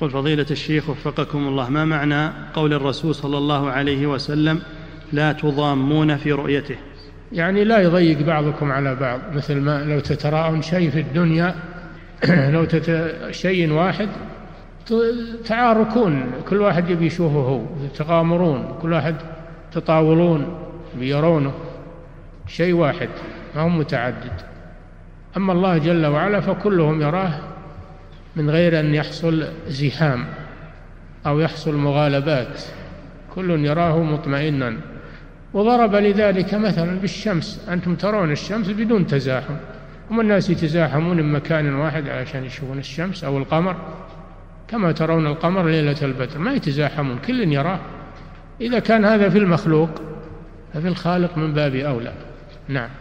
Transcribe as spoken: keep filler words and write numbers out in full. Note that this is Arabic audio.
يقول فضيلة الشيخ وفقكم الله، ما معنى قول الرسول صلى الله عليه وسلم لا تضامون في رؤيته؟ يعني لا يضيق بعضكم على بعض، مثل ما لو تتراءون شيء في الدنيا لو تت... شيء واحد تعاركون، كل واحد يبي يشوفه هو، تغامرون، كل واحد تطاولون بيرونه، شيء واحد ما هو متعدد. أما الله جل وعلا فكلهم يراه من غير أن يحصل زحام أو يحصل مغالبات، كل يراه مطمئنا. وضرب لذلك مثلا بالشمس، أنتم ترون الشمس بدون تزاحم، هم الناس يتزاحمون من مكان واحد علشان يشوفون الشمس أو القمر، كما ترون القمر ليلة البدر ما يتزاحمون، كل يراه. إذا كان هذا في المخلوق ففي الخالق من باب أولى. نعم.